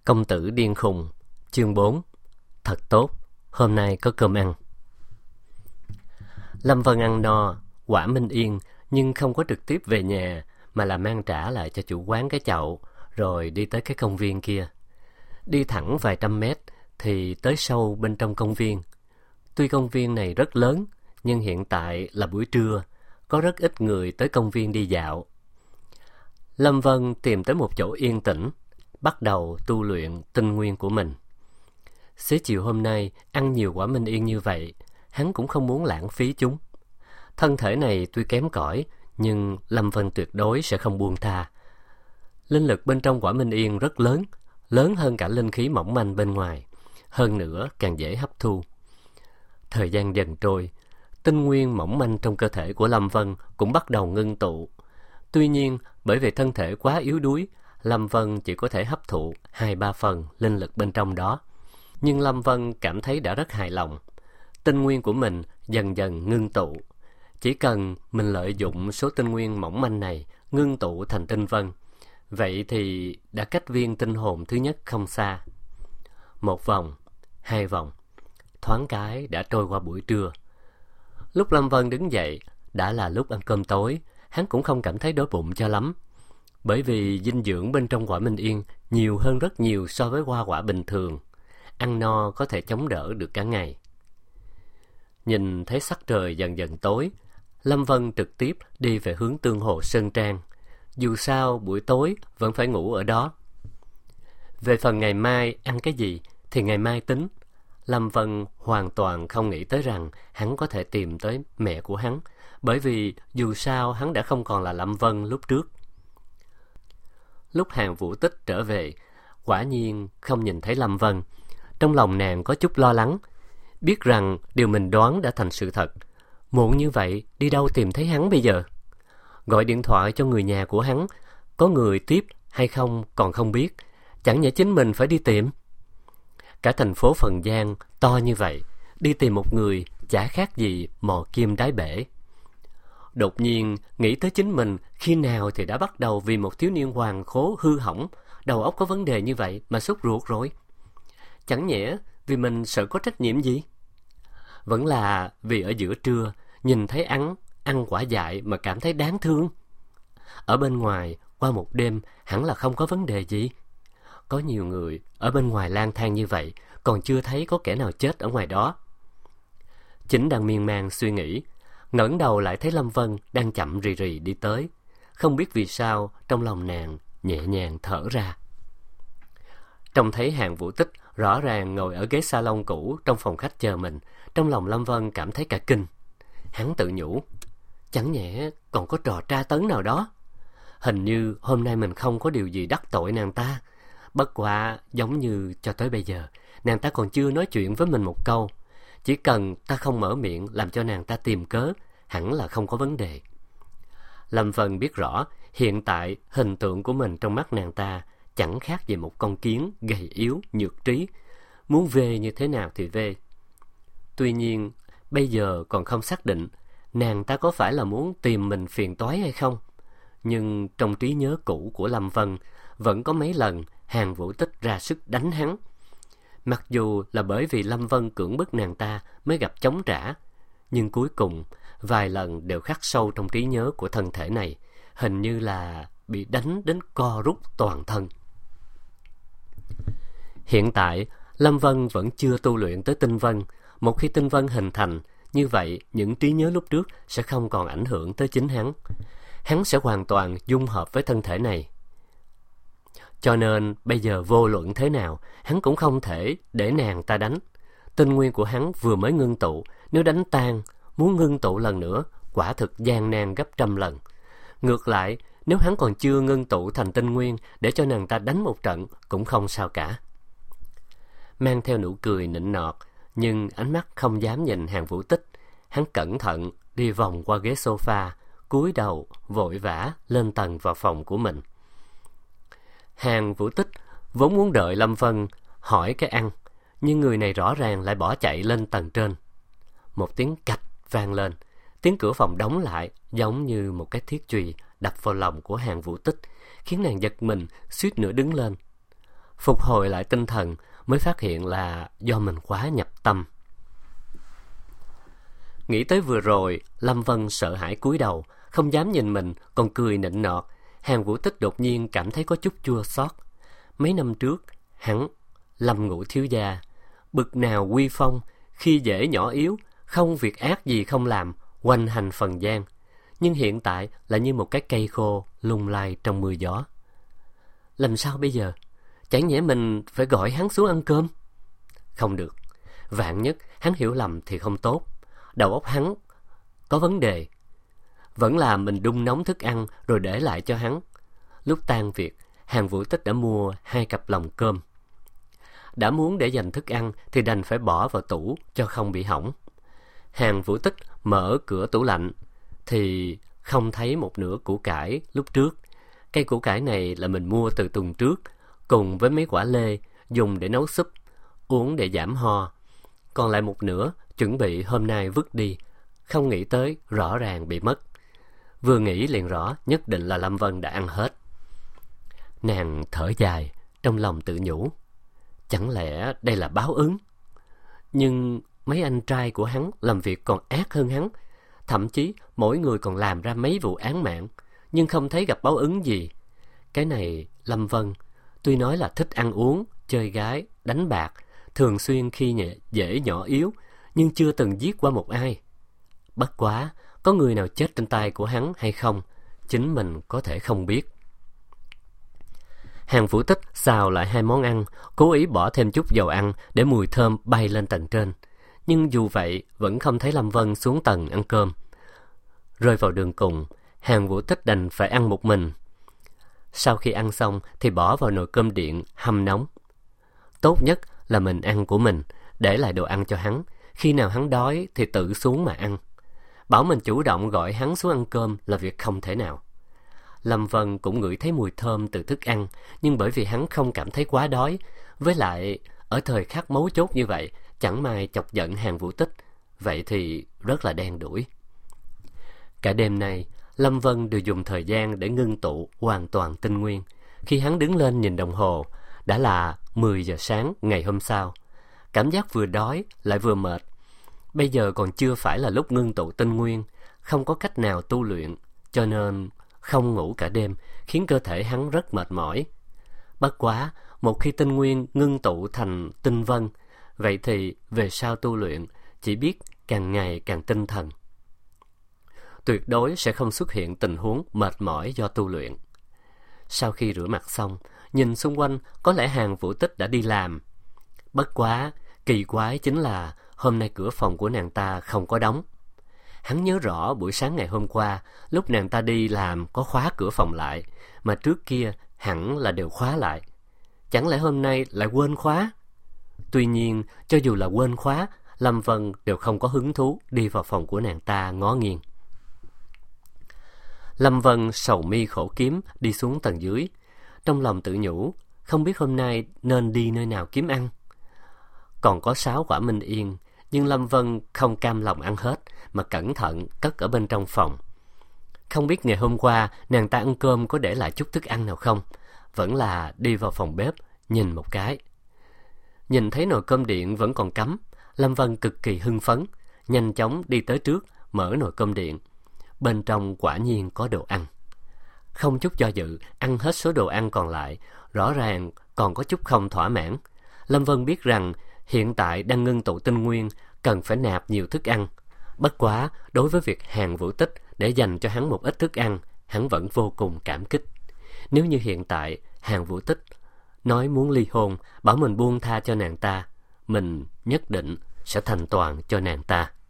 Công tử điên khùng, chương 4. Thật tốt, hôm nay có cơm ăn. Lâm Vân ăn no, quả minh yên, nhưng không có trực tiếp về nhà, mà là mang trả lại cho chủ quán cái chậu, rồi đi tới cái công viên kia. Đi thẳng vài trăm mét, thì tới sâu bên trong công viên. Tuy công viên này rất lớn, nhưng hiện tại là buổi trưa, có rất ít người tới công viên đi dạo. Lâm Vân tìm tới một chỗ yên tĩnh, bắt đầu tu luyện tinh nguyên của mình. Xế chiều hôm nay ăn nhiều quả minh yên như vậy, hắn cũng không muốn lãng phí chúng. Thân thể này tuy kém cỏi, nhưng Lâm Vân tuyệt đối sẽ không buông tha. Linh lực bên trong quả minh yên rất lớn, lớn hơn cả linh khí mỏng manh bên ngoài, hơn nữa càng dễ hấp thu. Thời gian dần trôi, tinh nguyên mỏng manh trong cơ thể của Lâm Vân cũng bắt đầu ngưng tụ. Tuy nhiên, bởi vì thân thể quá yếu đuối, Lâm Vân chỉ có thể hấp thụ 2-3 phần linh lực bên trong đó. Nhưng Lâm Vân cảm thấy đã rất hài lòng. Tinh nguyên của mình dần dần ngưng tụ. Chỉ cần mình lợi dụng số tinh nguyên mỏng manh này ngưng tụ thành tinh vân, vậy thì đã cách viên tinh hồn thứ nhất không xa. 1 vòng, 2 vòng, thoáng cái đã trôi qua buổi trưa. Lúc Lâm Vân đứng dậy, đã là lúc ăn cơm tối. Hắn cũng không cảm thấy đói bụng cho lắm, bởi vì dinh dưỡng bên trong quả minh yên nhiều hơn rất nhiều so với hoa quả bình thường. Ăn no có thể chống đỡ được cả ngày. Nhìn thấy sắc trời dần dần tối, Lâm Vân trực tiếp đi về hướng Tương Hồ Sơn Trang. Dù sao buổi tối vẫn phải ngủ ở đó. Về phần ngày mai ăn cái gì thì ngày mai tính. Lâm Vân hoàn toàn không nghĩ tới rằng hắn có thể tìm tới mẹ của hắn, bởi vì dù sao hắn đã không còn là Lâm Vân lúc trước. Lúc Hàn Vũ Tích trở về, quả nhiên không nhìn thấy Lâm Vân. Trong lòng nàng có chút lo lắng, biết rằng điều mình đoán đã thành sự thật. Muộn như vậy, đi đâu tìm thấy hắn bây giờ? Gọi điện thoại cho người nhà của hắn, có người tiếp hay không còn không biết. Chẳng nhẽ chính mình phải đi tìm? Cả thành phố Phần Giang to như vậy, đi tìm một người chả khác gì mò kim đáy bể. Đột nhiên nghĩ tới chính mình khi nào thì đã bắt đầu vì một thiếu niên hoàn khố hư hỏng, đầu óc có vấn đề như vậy mà sốt ruột rồi. Chẳng nhẽ vì mình sợ có trách nhiệm gì? Vẫn là vì ở giữa trưa nhìn thấy ăn quả dại mà cảm thấy đáng thương. Ở bên ngoài qua một đêm hẳn là không có vấn đề gì. Có nhiều người ở bên ngoài lang thang như vậy, còn chưa thấy có kẻ nào chết ở ngoài đó. Chính đang miên man suy nghĩ, ngẩng đầu lại thấy Lâm Vân đang chậm rì rì đi tới. Không biết vì sao trong lòng nàng nhẹ nhàng thở ra. Trông thấy Hàn Vũ Tích rõ ràng ngồi ở ghế salon cũ trong phòng khách chờ mình, trong lòng Lâm Vân cảm thấy cả kinh. Hắn tự nhủ, chẳng nhẽ còn có trò tra tấn nào đó. Hình như hôm nay mình không có điều gì đắc tội nàng ta. Bất quá giống như cho tới bây giờ nàng ta còn chưa nói chuyện với mình một câu. Chỉ cần ta không mở miệng làm cho nàng ta tìm cớ, hẳn là không có vấn đề. Lâm Vân biết rõ hiện tại hình tượng của mình trong mắt nàng ta chẳng khác gì một con kiến gầy yếu, nhược trí, muốn vê như thế nào thì vê. Tuy nhiên bây giờ còn không xác định nàng ta có phải là muốn tìm mình phiền toái hay không. Nhưng trong trí nhớ cũ của Lâm Vân vẫn có mấy lần Hàn Vũ Tích ra sức đánh hắn. Mặc dù là bởi vì Lâm Vân cưỡng bức nàng ta mới gặp chống trả, nhưng cuối cùng vài lần đều khắc sâu trong trí nhớ của thân thể này, hình như là bị đánh đến co rút toàn thân. Hiện tại Lâm Vân vẫn chưa tu luyện tới tinh vân. Một khi tinh vân hình thành, như vậy những trí nhớ lúc trước sẽ không còn ảnh hưởng tới chính hắn. Hắn sẽ hoàn toàn dung hợp với thân thể này. Cho nên bây giờ vô luận thế nào, hắn cũng không thể để nàng ta đánh. Tinh nguyên của hắn vừa mới ngưng tụ, nếu đánh tan, muốn ngưng tụ lần nữa, quả thực gian nan gấp trăm lần. Ngược lại, nếu hắn còn chưa ngưng tụ thành tinh nguyên để cho nàng ta đánh một trận, cũng không sao cả. Mang theo nụ cười nịnh nọt, nhưng ánh mắt không dám nhìn Hàn Vũ Tích. Hắn cẩn thận đi vòng qua ghế sofa, cúi đầu vội vã lên tầng vào phòng của mình. Hàn Vũ Tích vốn muốn đợi Lâm Vân hỏi cái ăn, nhưng người này rõ ràng lại bỏ chạy lên tầng trên. Một tiếng cạch vang lên, tiếng cửa phòng đóng lại giống như một cái thiết chùy đập vào lòng của Hàn Vũ Tích, khiến nàng giật mình suýt nữa đứng lên. Phục hồi lại tinh thần mới phát hiện là do mình quá nhập tâm. Nghĩ tới vừa rồi, Lâm Vân sợ hãi cúi đầu, không dám nhìn mình, còn cười nịnh nọt. Hàn Vũ Tích đột nhiên cảm thấy có chút chua xót. Mấy năm trước, hắn, Lâm Ngũ thiếu gia, bực nào uy phong, khi dễ nhỏ yếu, không việc ác gì không làm, hoành hành phần gian. Nhưng hiện tại là như một cái cây khô lung lay trong mưa gió. Làm sao bây giờ? Chẳng nhẽ mình phải gọi hắn xuống ăn cơm? Không được. Vạn nhất hắn hiểu lầm thì không tốt. Đầu óc hắn có vấn đề. Vẫn là mình đun nóng thức ăn rồi để lại cho hắn. Lúc tan việc, Hàn Vũ Tích đã mua 2 cặp lòng cơm. Đã muốn để dành thức ăn thì đành phải bỏ vào tủ cho không bị hỏng. Hàn Vũ Tích mở cửa tủ lạnh thì không thấy một nửa củ cải lúc trước. Cây củ cải này là mình mua từ tuần trước, cùng với mấy quả lê dùng để nấu súp, uống để giảm ho. Còn lại một nửa chuẩn bị hôm nay vứt đi, không nghĩ tới rõ ràng bị mất. Vừa nghĩ liền rõ nhất định là Lâm Vân đã ăn hết. Nàng thở dài, trong lòng tự nhủ, chẳng lẽ đây là báo ứng? Nhưng mấy anh trai của hắn làm việc còn ác hơn hắn, thậm chí mỗi người còn làm ra mấy vụ án mạng, nhưng không thấy gặp báo ứng gì. Cái này Lâm Vân tuy nói là thích ăn uống, chơi gái, đánh bạc, thường xuyên khi dễ nhỏ yếu, nhưng chưa từng giết qua một ai. Bất quá, có người nào chết trên tay của hắn hay không, chính mình có thể không biết. Hàn Vũ Tích xào lại 2 món ăn, cố ý bỏ thêm chút dầu ăn để mùi thơm bay lên tầng trên. Nhưng dù vậy, vẫn không thấy Lâm Vân xuống tầng ăn cơm. Rơi vào đường cùng, Hàn Vũ Tích đành phải ăn một mình. Sau khi ăn xong thì bỏ vào nồi cơm điện hâm nóng. Tốt nhất là mình ăn của mình, để lại đồ ăn cho hắn. Khi nào hắn đói thì tự xuống mà ăn. Bảo mình chủ động gọi hắn xuống ăn cơm là việc không thể nào. Lâm Vân cũng ngửi thấy mùi thơm từ thức ăn, nhưng bởi vì hắn không cảm thấy quá đói, với lại ở thời khắc mấu chốt như vậy, chẳng may chọc giận Hàn Vũ Tích, vậy thì rất là đen đủi. Cả đêm nay, Lâm Vân đều dùng thời gian để ngưng tụ hoàn toàn tinh nguyên. Khi hắn đứng lên nhìn đồng hồ, đã là 10 giờ sáng ngày hôm sau. Cảm giác vừa đói lại vừa mệt. Bây giờ còn chưa phải là lúc ngưng tụ tinh nguyên, không có cách nào tu luyện, cho nên không ngủ cả đêm, khiến cơ thể hắn rất mệt mỏi. Bất quá, một khi tinh nguyên ngưng tụ thành tinh vân, vậy thì về sau tu luyện chỉ biết càng ngày càng tinh thần. Tuyệt đối sẽ không xuất hiện tình huống mệt mỏi do tu luyện. Sau khi rửa mặt xong, nhìn xung quanh có lẽ Hàn Vũ Tích đã đi làm. Bất quá, kỳ quái chính là hôm nay cửa phòng của nàng ta không có đóng. Hắn nhớ rõ buổi sáng ngày hôm qua, lúc nàng ta đi làm có khóa cửa phòng lại, mà trước kia hẳn là đều khóa lại. Chẳng lẽ hôm nay lại quên khóa? Tuy nhiên, cho dù là quên khóa, Lâm Vân đều không có hứng thú đi vào phòng của nàng ta ngó nghiêng. Lâm Vân sầu mi khổ kiếm đi xuống tầng dưới. Trong lòng tự nhủ, không biết hôm nay nên đi nơi nào kiếm ăn. Còn có 6 quả Minh Yên, nhưng Lâm Vân không cam lòng ăn hết, mà cẩn thận cất ở bên trong phòng. Không biết ngày hôm qua nàng ta ăn cơm có để lại chút thức ăn nào không, vẫn là đi vào phòng bếp nhìn một cái. Nhìn thấy nồi cơm điện vẫn còn cắm, Lâm Vân cực kỳ hưng phấn, nhanh chóng đi tới trước, mở nồi cơm điện. Bên trong quả nhiên có đồ ăn. Không chút do dự, ăn hết số đồ ăn còn lại, rõ ràng còn có chút không thỏa mãn. Lâm Vân biết rằng hiện tại đang ngưng tụ tinh nguyên, cần phải nạp nhiều thức ăn. Bất quá, đối với việc Hàn Vũ Tích để dành cho hắn một ít thức ăn, hắn vẫn vô cùng cảm kích. Nếu như hiện tại Hàn Vũ Tích nói muốn ly hôn, bảo mình buông tha cho nàng ta, mình nhất định sẽ thành toàn cho nàng ta.